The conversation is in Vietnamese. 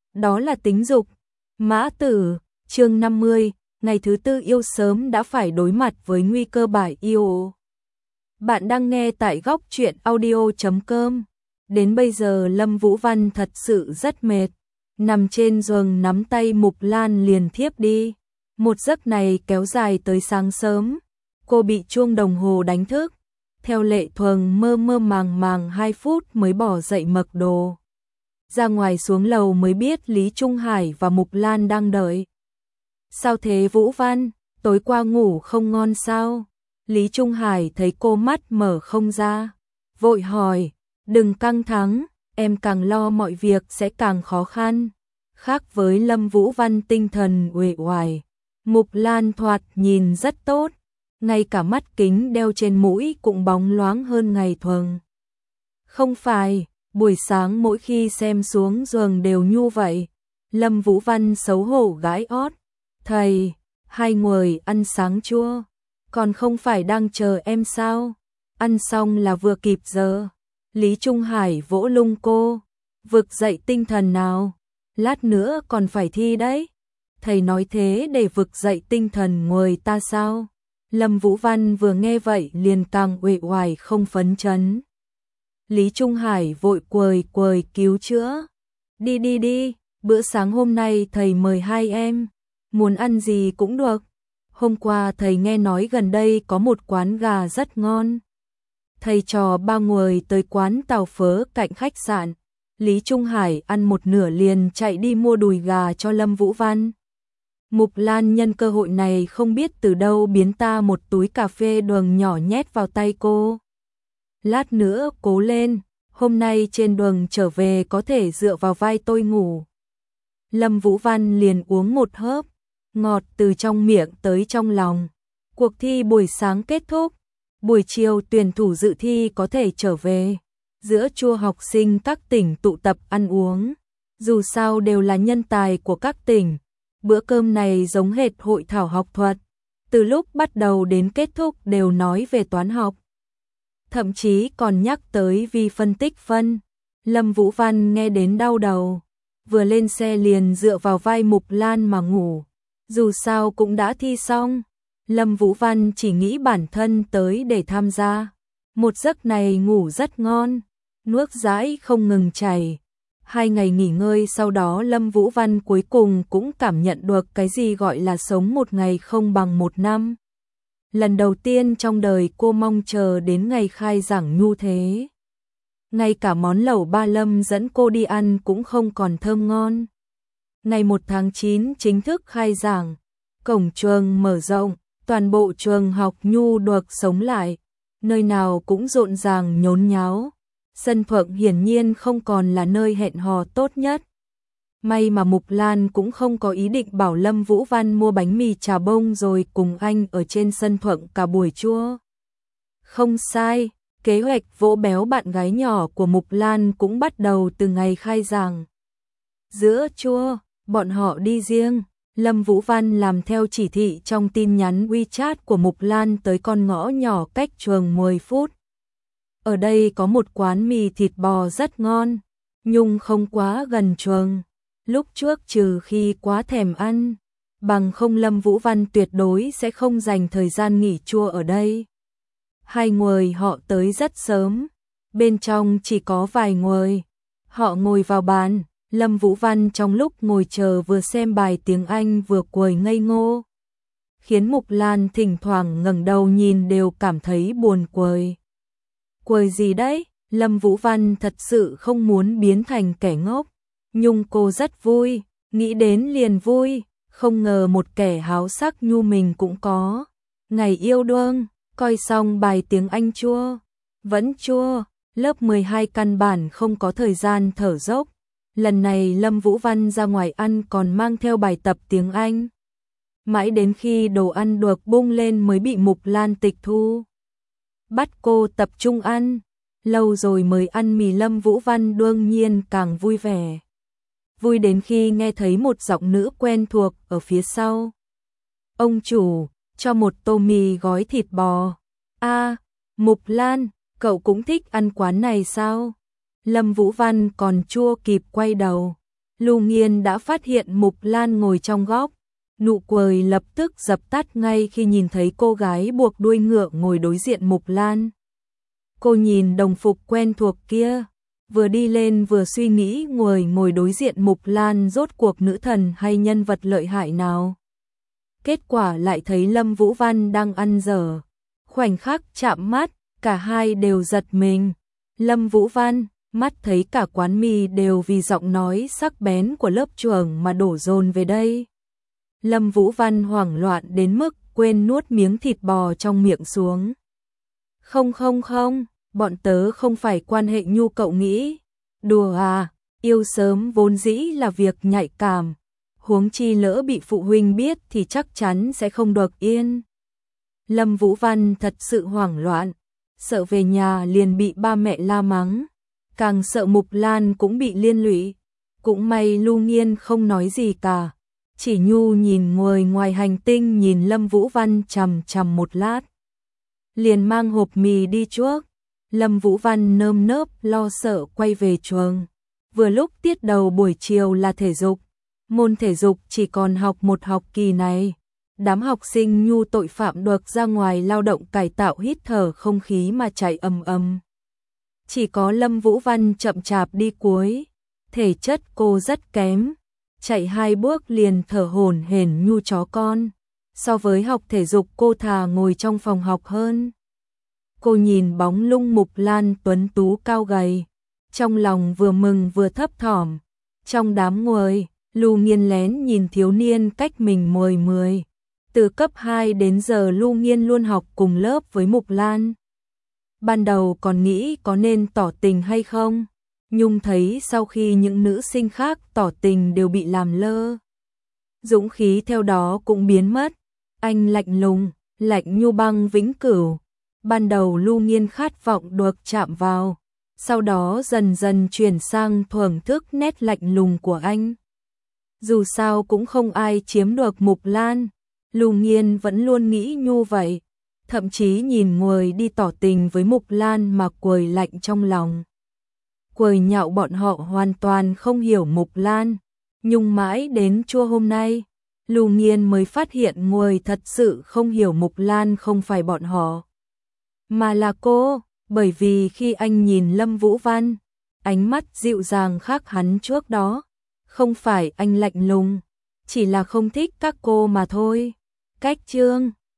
đó là tính dục. Mã Tử, chương 50, ngày thứ tư yêu sớm đã phải đối mặt với nguy cơ bại yêu. Bạn đang nghe tại góc truyện audio.com. Đến bây giờ Lâm Vũ Văn thật sự rất mệt, nằm trên giường nắm tay Mục Lan liền thiếp đi. Một giấc này kéo dài tới sáng sớm, cô bị chuông đồng hồ đánh thức, theo lệ thường mơ mơ màng màng 2 phút mới bỏ dậy mặc đồ. Ra ngoài xuống lầu mới biết Lý Trung Hải và Mục Lan đang đợi. Sao thế Vũ Văn, tối qua ngủ không ngon sao? Lý Trung Hải thấy cô mắt mở không ra, vội hỏi, đừng căng thẳng, em càng lo mọi việc sẽ càng khó khăn. Khác với Lâm Vũ Văn tinh thần uể oải, Mục Lan thoạt nhìn rất tốt, ngay cả mắt kính đeo trên mũi cũng bóng loáng hơn ngày thường. Không phải, buổi sáng mỗi khi xem xuống giường đều nhu vậy. Lâm Vũ Văn xấu hổ gãi ót. Thầy, hai người ăn sáng chưa? Còn không phải đang chờ em sao? Ăn xong là vừa kịp giờ. Lý Trung Hải vỗ lưng cô. Vực dậy tinh thần nào. Lát nữa còn phải thi đấy. Thầy nói thế để vực dậy tinh thần người ta sao? Lâm Vũ Văn vừa nghe vậy liền càng uể oải không phấn chấn. Lý Trung Hải vội quời cứu chữa. Đi, bữa sáng hôm nay thầy mời hai em. Muốn ăn gì cũng được. Hôm qua thầy nghe nói gần đây có một quán gà rất ngon. Thầy trò ba người tới quán tàu phớ cạnh khách sạn. Lý Trung Hải ăn một nửa liền chạy đi mua đùi gà cho Lâm Vũ Văn. Mục Lan nhân cơ hội này không biết từ đâu biến ta một túi cà phê đường nhỏ nhét vào tay cô. Lát nữa cố lên, hôm nay trên đường trở về có thể dựa vào vai tôi ngủ. Lâm Vũ Văn liền uống một hớp, ngọt từ trong miệng tới trong lòng. Cuộc thi buổi sáng kết thúc, buổi chiều tuyển thủ dự thi có thể trở về. Giữa trưa học sinh các tỉnh tụ tập ăn uống, dù sao đều là nhân tài của các tỉnh. Bữa cơm này giống hệt hội thảo học thuật, từ lúc bắt đầu đến kết thúc đều nói về toán học. Thậm chí còn nhắc tới vi phân tích phân. Lâm Vũ Văn nghe đến đau đầu, vừa lên xe liền dựa vào vai Mục Lan mà ngủ. Dù sao cũng đã thi xong, Lâm Vũ Văn chỉ nghĩ bản thân tới để tham gia. Một giấc này ngủ rất ngon, nước dãi không ngừng chảy. 2 ngày nghỉ ngơi sau đó Lâm Vũ Văn cuối cùng cũng cảm nhận được cái gì gọi là sống một ngày không bằng một năm. Lần đầu tiên trong đời cô mong chờ đến ngày khai giảng nhu thế. Ngay cả món lẩu ba Lâm dẫn cô đi ăn cũng không còn thơm ngon. Ngày 1 tháng 9 chính thức khai giảng, cổng trường mở rộng, toàn bộ trường học nhu được sống lại, nơi nào cũng rộn ràng nhốn nháo. Sân thượng hiển nhiên không còn là nơi hẹn hò tốt nhất. May mà Mục Lan cũng không có ý định bảo Lâm Vũ Văn mua bánh mì trà bông rồi cùng anh ở trên sân thượng cả buổi trưa. Không sai, kế hoạch vỗ béo bạn gái nhỏ của Mục Lan cũng bắt đầu từ ngày khai giảng. Giữa trưa, bọn họ đi riêng, Lâm Vũ Văn làm theo chỉ thị trong tin nhắn WeChat của Mục Lan tới con ngõ nhỏ cách trường 10 phút. Ở đây có một quán mì thịt bò rất ngon, nhưng không quá gần trường. Lúc trước trừ khi quá thèm ăn, bằng không Lâm Vũ Văn tuyệt đối sẽ không dành thời gian nghỉ trưa ở đây. Hai người họ tới rất sớm, bên trong chỉ có vài người. Họ ngồi vào bàn, Lâm Vũ Văn trong lúc ngồi chờ vừa xem bài tiếng Anh vừa cười ngây ngô, khiến Mục Lan thỉnh thoảng ngẩng đầu nhìn đều cảm thấy buồn cười. Cười gì đấy? Lâm Vũ Văn thật sự không muốn biến thành kẻ ngốc, nhưng cô rất vui, nghĩ đến liền vui, không ngờ một kẻ háo sắc như mình cũng có. Ngày yêu đương, coi xong bài tiếng Anh chưa? Vẫn chưa, lớp 12 căn bản không có thời gian thở dốc. Lần này Lâm Vũ Văn ra ngoài ăn còn mang theo bài tập tiếng Anh. Mãi đến khi đồ ăn được bung lên mới bị Mục Lan tịch thu. Bắt cô tập trung ăn, lâu rồi mới ăn mì Lâm Vũ Văn đương nhiên càng vui vẻ. Vui đến khi nghe thấy một giọng nữ quen thuộc ở phía sau. Ông chủ, cho một tô mì gói thịt bò. À, Mục Lan, cậu cũng thích ăn quán này sao? Lâm Vũ Văn còn chưa kịp quay đầu, Lưu Nghiên đã phát hiện Mục Lan ngồi trong góc, nụ cười lập tức dập tắt ngay khi nhìn thấy cô gái buộc đuôi ngựa ngồi đối diện Mục Lan. Cô nhìn đồng phục quen thuộc kia, vừa đi lên vừa suy nghĩ ngồi đối diện Mục Lan rốt cuộc nữ thần hay nhân vật lợi hại nào. Kết quả lại thấy Lâm Vũ Văn đang ăn dở. Khoảnh khắc chạm mắt, cả hai đều giật mình. Lâm Vũ Văn, mắt thấy cả quán mì đều vì giọng nói sắc bén của lớp trưởng mà đổ dồn về đây. Lâm Vũ Văn hoảng loạn đến mức quên nuốt miếng thịt bò trong miệng xuống. Không, bọn tớ không phải quan hệ nhu cậu nghĩ. Đùa à, yêu sớm vốn dĩ là việc nhạy cảm. Huống chi lỡ bị phụ huynh biết thì chắc chắn sẽ không được yên. Lâm Vũ Văn thật sự hoảng loạn, sợ về nhà liền bị ba mẹ la mắng, càng sợ Mục Lan cũng bị liên lụy. Cũng may Lưu Nghiên không nói gì cả, chỉ nhu nhìn ngồi ngoài hành tinh nhìn Lâm Vũ Văn chằm chằm một lát. Liền mang hộp mì đi trước. Lâm Vũ Văn nơm nớp lo sợ quay về trường. Vừa lúc tiết đầu buổi chiều là thể dục. Môn thể dục chỉ còn học một học kỳ này. Đám học sinh nhu tội phạm được ra ngoài lao động cải tạo hít thở không khí mà chạy ầm ầm. Chỉ có Lâm Vũ Văn chậm chạp đi cuối. Thể chất cô rất kém. Chạy 2 bước liền thở hổn hển nhu chó con. So với học thể dục cô thà ngồi trong phòng học hơn. Cô nhìn bóng lung Mục Lan tuấn tú cao gầy. Trong lòng vừa mừng vừa thấp thỏm. Trong đám người, Lưu Nghiên lén nhìn thiếu niên cách mình 10. Từ cấp 2 đến giờ Lưu Nghiên luôn học cùng lớp với Mục Lan. Ban đầu còn nghĩ có nên tỏ tình hay không, nhưng thấy sau khi những nữ sinh khác tỏ tình đều bị làm lơ. Dũng khí theo đó cũng biến mất. Anh lạnh lùng, lạnh như băng vĩnh cửu. Ban đầu Lưu Nghiên khát vọng được chạm vào, sau đó dần dần chuyển sang thưởng thức nét lạnh lùng của anh. Dù sao cũng không ai chiếm được Mục Lan, Lưu Nghiên vẫn luôn nghĩ như vậy, thậm chí nhìn người đi tỏ tình với Mục Lan mà quầy lạnh trong lòng. Quầy nhạo bọn họ hoàn toàn không hiểu Mục Lan, nhưng mãi đến trưa hôm nay, Lưu Nghiên mới phát hiện người thật sự không hiểu Mục Lan không phải bọn họ, mà là cô, bởi vì khi anh nhìn Lâm Vũ Văn, ánh mắt dịu dàng khác hắn trước đó, không phải anh lạnh lùng, chỉ là không thích các cô mà thôi. Cách chương